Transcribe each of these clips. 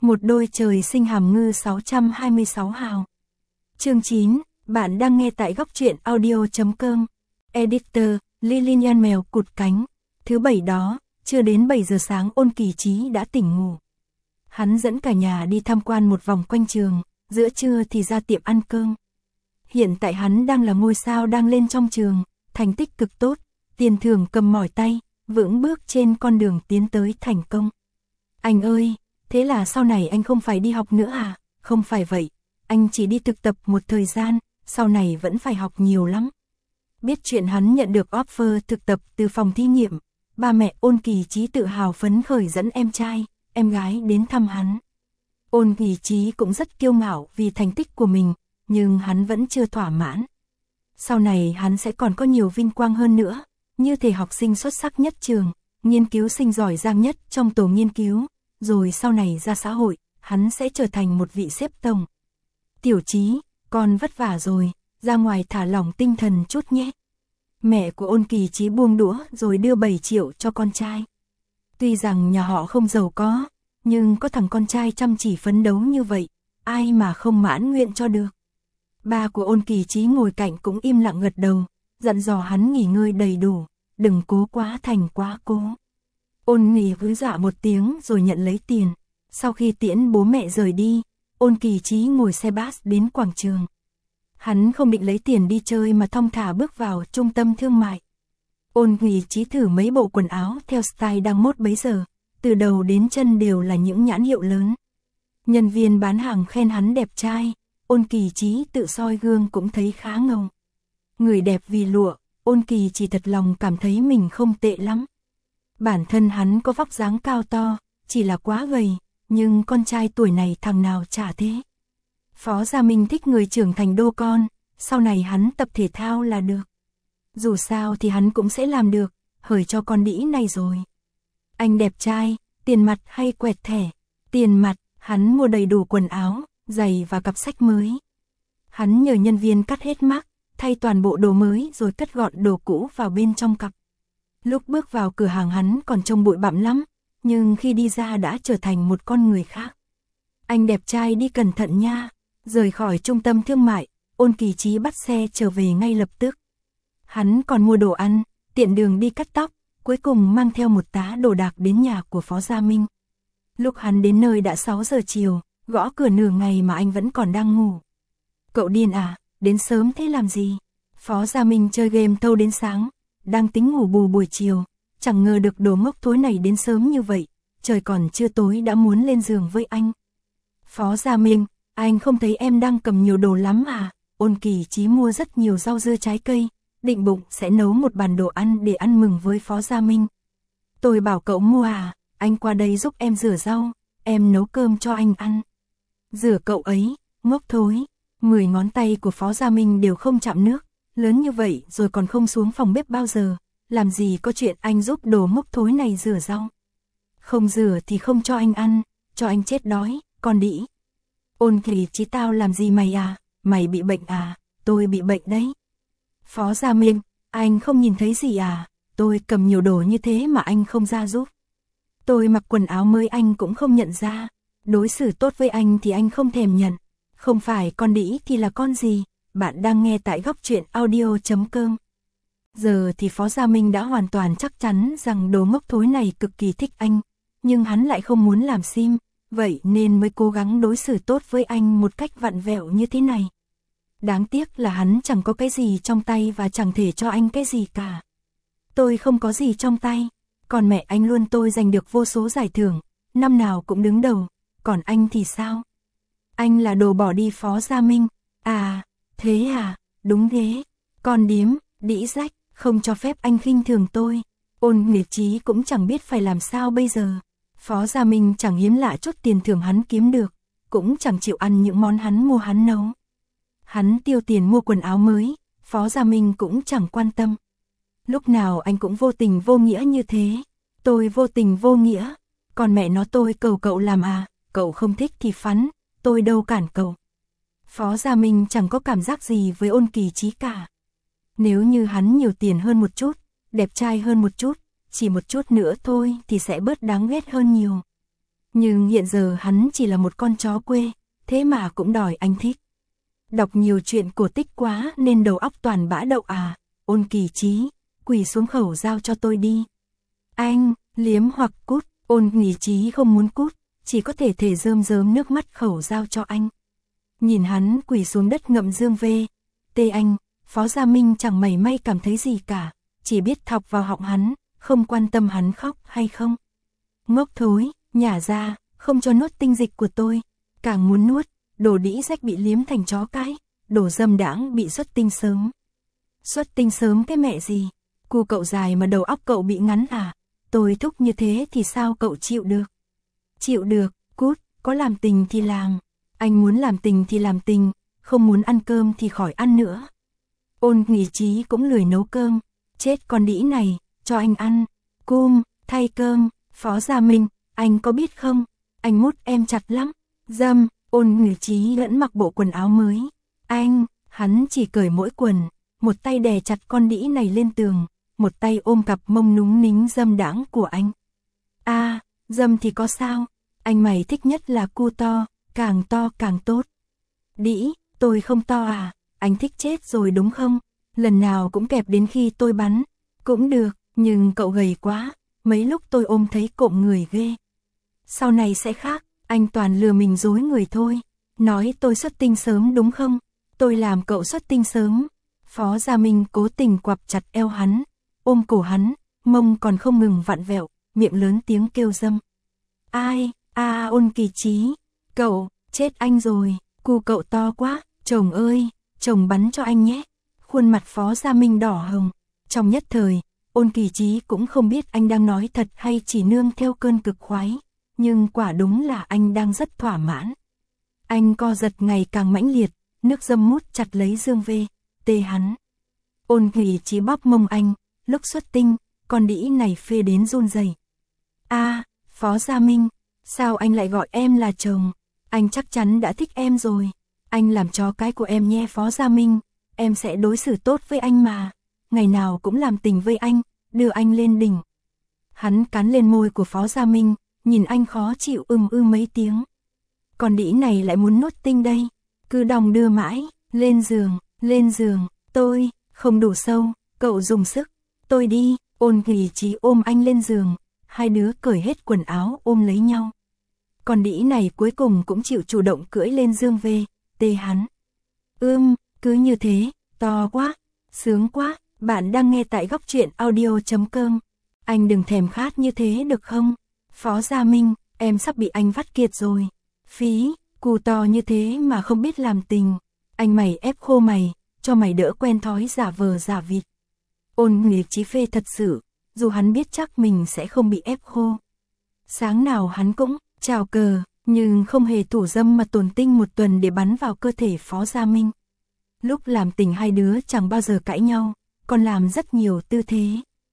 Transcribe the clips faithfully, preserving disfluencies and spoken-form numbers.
Một đôi trời sinh hàm ngư sáu trăm hai mươi sáu hào. Chương chín, bạn đang nghe tại góc truyện audio chấm com. Editor, Lilian mèo cụt cánh. Thứ bảy đó, chưa đến bảy giờ sáng Ôn Kỳ Chí đã tỉnh ngủ. Hắn dẫn cả nhà đi tham quan một vòng quanh trường, giữa trưa thì ra tiệm ăn cơm. Hiện tại hắn đang là ngôi sao đang lên trong trường, thành tích cực tốt, tiền thưởng cầm mỏi tay, vững bước trên con đường tiến tới thành công. Anh ơi, thế là sau này anh không phải đi học nữa à? Không phải vậy, anh chỉ đi thực tập một thời gian, sau này vẫn phải học nhiều lắm. Biết chuyện hắn nhận được offer thực tập từ phòng thí nghiệm, ba mẹ Ôn Kỳ Chí tự hào phấn khởi dẫn em trai, em gái đến thăm hắn. Ôn Kỳ Chí cũng rất kiêu ngạo vì thành tích của mình, nhưng hắn vẫn chưa thỏa mãn. Sau này hắn sẽ còn có nhiều vinh quang hơn nữa, như thể học sinh xuất sắc nhất trường, nghiên cứu sinh giỏi giang nhất trong tổ nghiên cứu, rồi sau này ra xã hội, hắn sẽ trở thành một vị xếp tổng. Tiểu Chí, con vất vả rồi, ra ngoài thả lỏng tinh thần chút nhé. Mẹ của Ôn Kỳ Chí buông đũa rồi đưa bảy triệu cho con trai. Tuy rằng nhà họ không giàu có, nhưng có thằng con trai chăm chỉ phấn đấu như vậy, ai mà không mãn nguyện cho được. Ba của Ôn Kỳ Chí ngồi cạnh cũng im lặng gật đầu, dặn dò hắn nghỉ ngơi đầy đủ, đừng cố quá thành quá cố. Ôn Nghỉ cứ dạ một tiếng rồi nhận lấy tiền. Sau khi tiễn bố mẹ rời đi, Ôn Kỳ Chí ngồi xe bus đến quảng trường. Hắn không định lấy tiền đi chơi mà thong thả bước vào trung tâm thương mại. Ôn Kỳ Chí thử mấy bộ quần áo theo style đang mốt bấy giờ, từ đầu đến chân đều là những nhãn hiệu lớn. Nhân viên bán hàng khen hắn đẹp trai, Ôn Kỳ Chí tự soi gương cũng thấy khá ngầu. Người đẹp vì lụa, Ôn Kỳ chỉ thật lòng cảm thấy mình không tệ lắm. Bản thân hắn có vóc dáng cao to, chỉ là quá gầy, nhưng con trai tuổi này thằng nào chả thế. Phó Gia Minh thích người trưởng thành đô con, sau này hắn tập thể thao là được. Dù sao thì hắn cũng sẽ làm được, hời cho con đĩ này rồi. Anh đẹp trai, tiền mặt hay quẹt thẻ? Tiền mặt, hắn mua đầy đủ quần áo, giày và cặp sách mới. Hắn nhờ nhân viên cắt hết mác, thay toàn bộ đồ mới rồi cất gọn đồ cũ vào bên trong cặp. Lúc bước vào cửa hàng hắn còn trông bụi bặm lắm, nhưng khi đi ra đã trở thành một con người khác. Anh đẹp trai đi cẩn thận nha. Rời khỏi trung tâm thương mại, Ôn Kỳ Chí bắt xe trở về ngay lập tức. Hắn còn mua đồ ăn, tiện đường đi cắt tóc, cuối cùng mang theo một tá đồ đạc đến nhà của Phó Gia Minh. Lúc hắn đến nơi đã sáu giờ chiều, gõ cửa nửa ngày mà anh vẫn còn đang ngủ. Cậu điên à, đến sớm thế làm gì? Phó Gia Minh chơi game thâu đến sáng, đang tính ngủ bù buổi chiều, chẳng ngờ được đồ ngốc thối này đến sớm như vậy, trời còn chưa tối đã muốn lên giường với anh. Phó Gia Minh, anh không thấy em đang cầm nhiều đồ lắm à? Ôn Kỳ Chí mua rất nhiều rau dưa trái cây, định bụng sẽ nấu một bàn đồ ăn để ăn mừng với Phó Gia Minh. Tôi bảo cậu mua à, anh qua đây giúp em rửa rau, em nấu cơm cho anh ăn. Rửa cậu ấy, ngốc thối, mười ngón tay của Phó Gia Minh đều không chạm nước, lớn như vậy rồi còn không xuống phòng bếp bao giờ, làm gì có chuyện anh giúp đồ ngốc thối này rửa rau. Không rửa thì không cho anh ăn, cho anh chết đói, con đĩ. Ôn Kỳ Chí tao làm gì mày à, mày bị bệnh à, tôi bị bệnh đấy. Phó Gia Minh, anh không nhìn thấy gì à, tôi cầm nhiều đồ như thế mà anh không ra giúp. Tôi mặc quần áo mới anh cũng không nhận ra, đối xử tốt với anh thì anh không thèm nhận. Không phải con đĩ thì là con gì, bạn đang nghe tại góc truyện audio chấm com. Giờ thì Phó Gia Minh đã hoàn toàn chắc chắn rằng đồ ngốc thối này cực kỳ thích anh, nhưng hắn lại không muốn làm sim. Vậy nên mới cố gắng đối xử tốt với anh một cách vặn vẹo như thế này. Đáng tiếc là hắn chẳng có cái gì trong tay và chẳng thể cho anh cái gì cả. Tôi không có gì trong tay, còn mẹ anh luôn tôi giành được vô số giải thưởng, năm nào cũng đứng đầu, còn anh thì sao? Anh là đồ bỏ đi Phó Gia Minh. À, thế à, đúng thế, con điếm, đĩ rách, không cho phép anh khinh thường tôi. Ôn Nguyệt Chí cũng chẳng biết phải làm sao bây giờ. Phó Gia Minh chẳng hiếm lạ chút tiền thưởng hắn kiếm được, cũng chẳng chịu ăn những món hắn mua hắn nấu. Hắn tiêu tiền mua quần áo mới, Phó Gia Minh cũng chẳng quan tâm. Lúc nào anh cũng vô tình vô nghĩa như thế. Tôi vô tình vô nghĩa, còn mẹ nó tôi cầu cậu làm à, cậu không thích thì phắn, tôi đâu cản cậu. Phó Gia Minh chẳng có cảm giác gì với Ôn Kỳ Chí cả. Nếu như hắn nhiều tiền hơn một chút, đẹp trai hơn một chút, chỉ một chút nữa thôi thì sẽ bớt đáng ghét hơn nhiều. Nhưng hiện giờ hắn chỉ là một con chó quê, thế mà cũng đòi anh thích. Đọc nhiều chuyện cổ tích quá nên đầu óc toàn bã đậu à, Ôn Kỳ Chí, quỳ xuống khẩu giao cho tôi đi. Anh, liếm hoặc cút, Ôn Kỳ Chí không muốn cút, chỉ có thể thể rơm rớm nước mắt khẩu giao cho anh. Nhìn hắn quỳ xuống đất ngậm dương vê, tê anh, Phó Gia Minh chẳng mảy may cảm thấy gì cả, chỉ biết thọc vào họng hắn, không quan tâm hắn khóc hay không. Ngốc thối, nhả ra, không cho nuốt tinh dịch của tôi, càng muốn nuốt, đồ đĩ rách bị liếm thành chó cái, đồ dâm đãng bị xuất tinh sớm. Xuất tinh sớm cái mẹ gì, cu cậu dài mà đầu óc cậu bị ngắn à, tôi thúc như thế thì sao cậu chịu được? Chịu được, cút, có làm tình thì làm, anh muốn làm tình thì làm tình, không muốn ăn cơm thì khỏi ăn nữa. Ôn Kỳ Chí cũng lười nấu cơm, chết con đĩ này, cho anh ăn, cum, thay cơm, Phó Gia Minh, anh có biết không, anh mút em chặt lắm, dâm, Ôn Kỳ Chí vẫn mặc bộ quần áo mới, anh, hắn chỉ cởi mỗi quần, một tay đè chặt con đĩ này lên tường, một tay ôm cặp mông núng nính dâm đãng của anh. A, à, dâm thì có sao, anh mày thích nhất là cu to, càng to càng tốt. Đĩ, tôi không to à, anh thích chết rồi đúng không, lần nào cũng kẹp đến khi tôi bắn, cũng được, nhưng cậu gầy quá, mấy lúc tôi ôm thấy cộm người ghê. Sau này sẽ khác, anh toàn lừa mình dối người thôi, nói tôi xuất tinh sớm đúng không, tôi làm cậu xuất tinh sớm. Phó Gia Minh cố tình quặp chặt eo hắn, ôm cổ hắn, mông còn không ngừng vặn vẹo, miệng lớn tiếng kêu dâm. Ai, a à, Ôn Kỳ Chí, cậu, chết anh rồi, cu cậu to quá, chồng ơi, chồng bắn cho anh nhé. Khuôn mặt Phó Gia Minh đỏ hồng, trong nhất thời, Ôn Kỳ Chí cũng không biết anh đang nói thật hay chỉ nương theo cơn cực khoái, nhưng quả đúng là anh đang rất thỏa mãn. Anh co giật ngày càng mãnh liệt, nước dâm mút chặt lấy dương vê, tê hắn. Ôn Kỳ Chí bóp mông anh, lúc xuất tinh, con đĩ này phê đến run rẩy. A, à, Phó Gia Minh, sao anh lại gọi em là chồng? Anh chắc chắn đã thích em rồi. Anh làm chó cái của em nhé Phó Gia Minh, em sẽ đối xử tốt với anh mà. Ngày nào cũng làm tình với anh, đưa anh lên đỉnh. Hắn cắn lên môi của Phó Gia Minh, nhìn anh khó chịu ưm ư mấy tiếng. Con đĩ này lại muốn nuốt tinh đây, cứ đong đưa mãi, lên giường, lên giường, tôi, không đủ sâu, cậu dùng sức, tôi đi, Ôn Kỳ Chí ôm anh lên giường, hai đứa cởi hết quần áo ôm lấy nhau. Con đĩ này cuối cùng cũng chịu chủ động cưỡi lên dương vê, tê hắn. Ưm, cứ như thế, to quá, sướng quá, bạn đang nghe tại góc truyện audio chấm com. Anh đừng thèm khát như thế được không? Phó Gia Minh, em sắp bị anh vắt kiệt rồi. Phí, cù to như thế mà không biết làm tình. Anh mày ép khô mày, cho mày đỡ quen thói giả vờ giả vịt. Ôn Kỳ Chí phê thật sự, dù hắn biết chắc mình sẽ không bị ép khô. Sáng nào hắn cũng chào cờ, nhưng không hề thủ dâm mà tồn tinh một tuần để bắn vào cơ thể Phó Gia Minh. Lúc làm tình hai đứa chẳng bao giờ cãi nhau, còn làm rất nhiều tư thế.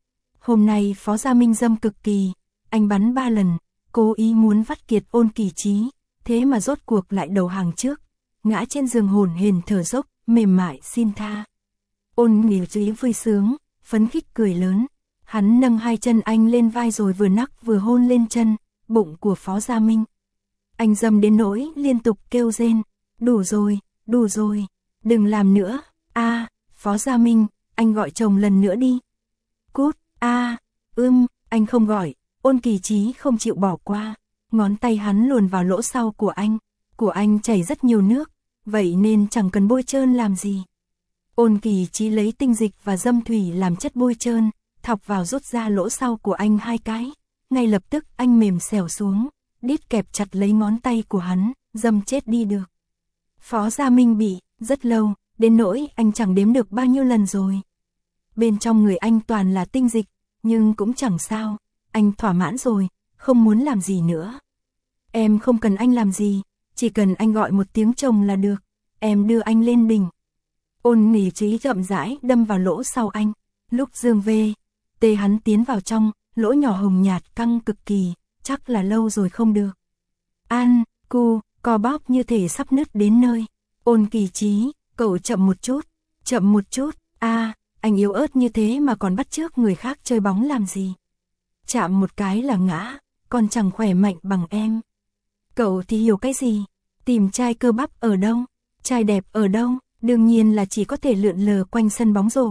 Hôm nay Phó Gia Minh dâm cực kỳ, anh bắn ba lần, cố ý muốn vắt kiệt Ôn Kỳ Chí, thế mà rốt cuộc lại đầu hàng trước, ngã trên giường hổn hển thở dốc, mềm mại xin tha. Ôn Kỳ Chí vui sướng, phấn khích cười lớn, hắn nâng hai chân anh lên vai rồi vừa nắc vừa hôn lên chân, bụng của Phó Gia Minh. Anh dâm đến nỗi liên tục kêu rên, đủ rồi, đủ rồi, đừng làm nữa, a, à, Phó Gia Minh, anh gọi chồng lần nữa đi. Cút, a, à, ưm, anh không gọi, Ôn Kỳ Chí không chịu bỏ qua, ngón tay hắn luồn vào lỗ sau của anh, của anh chảy rất nhiều nước, vậy nên chẳng cần bôi trơn làm gì. Ôn Kỳ Chí lấy tinh dịch và dâm thủy làm chất bôi trơn, thọc vào rút ra lỗ sau của anh hai cái, ngay lập tức anh mềm xẻo xuống, đít kẹp chặt lấy ngón tay của hắn, dâm chết đi được. Phó Gia Minh bị, rất lâu, đến nỗi anh chẳng đếm được bao nhiêu lần rồi. Bên trong người anh toàn là tinh dịch, nhưng cũng chẳng sao, anh thỏa mãn rồi, không muốn làm gì nữa. Em không cần anh làm gì, chỉ cần anh gọi một tiếng chồng là được, em đưa anh lên đỉnh. Ôn Kỳ Chí chậm rãi đâm vào lỗ sau anh, lúc dương vê, tê hắn tiến vào trong, lỗ nhỏ hồng nhạt căng cực kỳ, chắc là lâu rồi không được. An, cu, co bóp như thể sắp nứt đến nơi. Ôn Kỳ Chí, cậu chậm một chút, chậm một chút, a, à, anh yếu ớt như thế mà còn bắt chước người khác chơi bóng làm gì. Chạm một cái là ngã, còn chẳng khỏe mạnh bằng em. Cậu thì hiểu cái gì? Tìm trai cơ bắp ở đâu? Trai đẹp ở đâu? Đương nhiên là chỉ có thể lượn lờ quanh sân bóng rổ.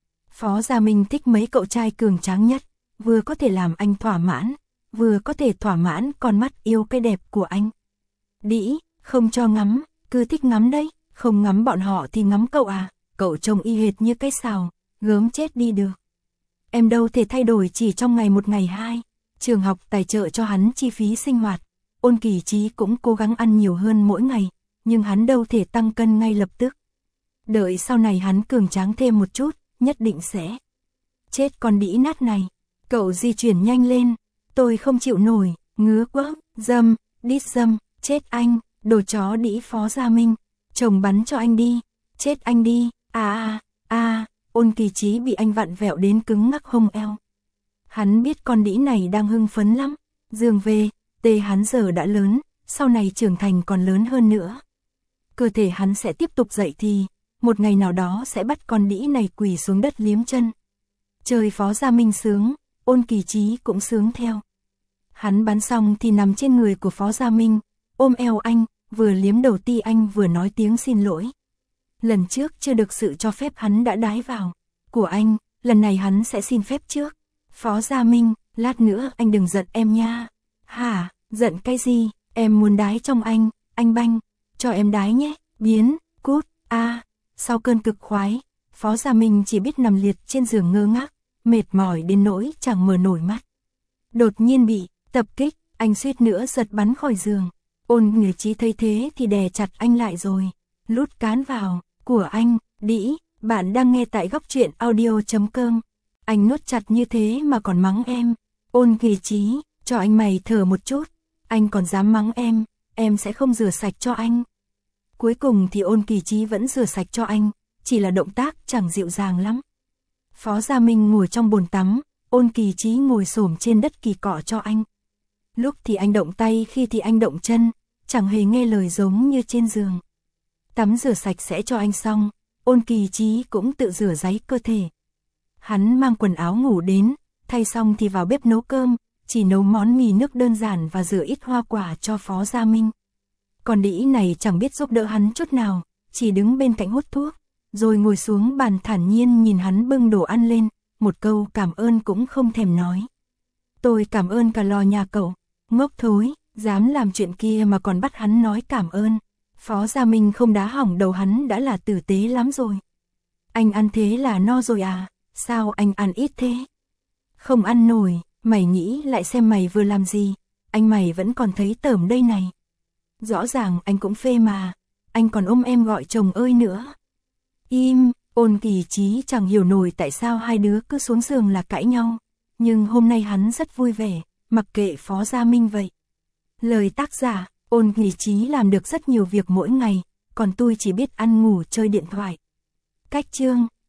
Phó Gia Minh thích mấy cậu trai cường tráng nhất, vừa có thể làm anh thỏa mãn, vừa có thể thỏa mãn con mắt yêu cái đẹp của anh. Đĩ, không cho ngắm, cứ thích ngắm đấy, không ngắm bọn họ thì ngắm cậu à, cậu trông y hệt như cái sào, gớm chết đi được. Em đâu thể thay đổi chỉ trong ngày một ngày hai, trường học tài trợ cho hắn chi phí sinh hoạt, Ôn Kỳ Chí cũng cố gắng ăn nhiều hơn mỗi ngày, nhưng hắn đâu thể tăng cân ngay lập tức. Đợi sau này hắn cường tráng thêm một chút, nhất định sẽ. Chết con đĩ nát này, cậu di chuyển nhanh lên, tôi không chịu nổi, ngứa quá, dâm, đít dâm, chết anh, đồ chó đĩ Phó Gia Minh, chồng bắn cho anh đi, chết anh đi, à à, à, Ôn Kỳ Chí bị anh vặn vẹo đến cứng ngắc hông eo. Hắn biết con đĩ này đang hưng phấn lắm, giường về, tê hắn giờ đã lớn, sau này trưởng thành còn lớn hơn nữa. Cơ thể hắn sẽ tiếp tục dậy thì, một ngày nào đó sẽ bắt con đĩ này quỳ xuống đất liếm chân. Trời Phó Gia Minh sướng, Ôn Kỳ Chí cũng sướng theo. Hắn bắn xong thì nằm trên người của Phó Gia Minh, ôm eo anh, vừa liếm đầu ti anh vừa nói tiếng xin lỗi. Lần trước chưa được sự cho phép hắn đã đái vào của anh, lần này hắn sẽ xin phép trước. Phó Gia Minh, lát nữa anh đừng giận em nha. Hả, giận cái gì, em muốn đái trong anh, anh banh, cho em đái nhé, biến, cút, a. À. Sau cơn cực khoái, Phó Gia Minh chỉ biết nằm liệt trên giường ngơ ngác, mệt mỏi đến nỗi chẳng mở nổi mắt. Đột nhiên bị tập kích, anh suýt nữa giật bắn khỏi giường. Ôn Người Chí thấy thế thì đè chặt anh lại rồi, lút cán vào, của anh, đĩ, bạn đang nghe tại góc truyện audio chấm com. Anh nuốt chặt như thế mà còn mắng em. Ôn Người Chí, cho anh mày thở một chút, anh còn dám mắng em, em sẽ không rửa sạch cho anh. Cuối cùng thì Ôn Kỳ Chí vẫn rửa sạch cho anh, chỉ là động tác chẳng dịu dàng lắm. Phó Gia Minh ngồi trong bồn tắm, Ôn Kỳ Chí ngồi xổm trên đất kỳ cọ cho anh. Lúc thì anh động tay, khi thì anh động chân, chẳng hề nghe lời giống như trên giường. Tắm rửa sạch sẽ cho anh xong, Ôn Kỳ Chí cũng tự rửa ráy cơ thể. Hắn mang quần áo ngủ đến, thay xong thì vào bếp nấu cơm, chỉ nấu món mì nước đơn giản và rửa ít hoa quả cho Phó Gia Minh. Còn đĩ này chẳng biết giúp đỡ hắn chút nào, chỉ đứng bên cạnh hút thuốc, rồi ngồi xuống bàn thản nhiên nhìn hắn bưng đồ ăn lên, một câu cảm ơn cũng không thèm nói. Tôi cảm ơn cả lò nhà cậu, ngốc thối, dám làm chuyện kia mà còn bắt hắn nói cảm ơn. Phó Gia Minh không đá hỏng đầu hắn đã là tử tế lắm rồi. Anh ăn thế là no rồi à, sao anh ăn ít thế? Không ăn nổi, mày nghĩ lại xem mày vừa làm gì, anh mày vẫn còn thấy tởm đây này. Rõ ràng anh cũng phê mà, anh còn ôm em gọi chồng ơi nữa. Im, Ôn Kỳ Chí chẳng hiểu nổi tại sao hai đứa cứ xuống giường là cãi nhau, nhưng hôm nay hắn rất vui vẻ, mặc kệ Phó Gia Minh vậy. Lời tác giả, Ôn Kỳ Chí làm được rất nhiều việc mỗi ngày, còn tôi chỉ biết ăn ngủ chơi điện thoại. Cách chương